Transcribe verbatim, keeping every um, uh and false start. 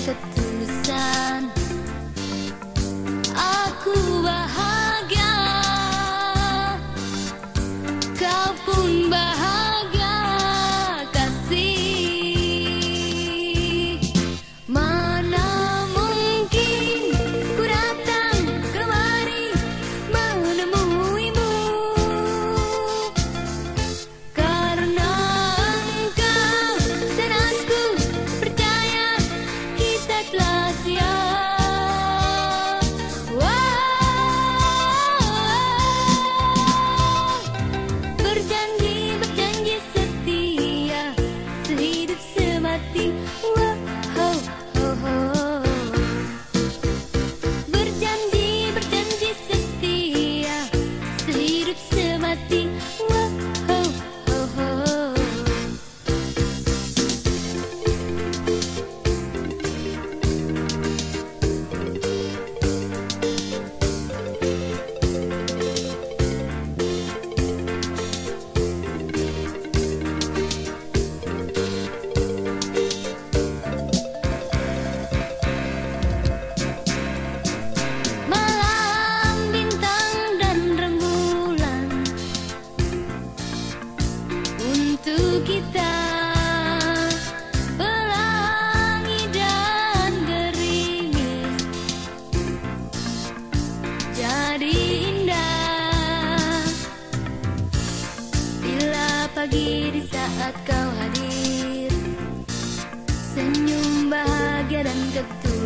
ketulusan. Aku bahagia, kau pun bahagia kasih. Mana mungkin ku datang kemari menemuimu, karena engkau dan aku percaya kita telah siap. Wow. Berjanji, berjanji setia, sehidup semati. Wow. Berjanji, berjanji setia, sehidup semati. Wow. Malam bintang dan rembulan untuk kita, pelangi dan gerimis jadi indah bila pagi di saat kau hadir, senyum bahagia dan ketulusan.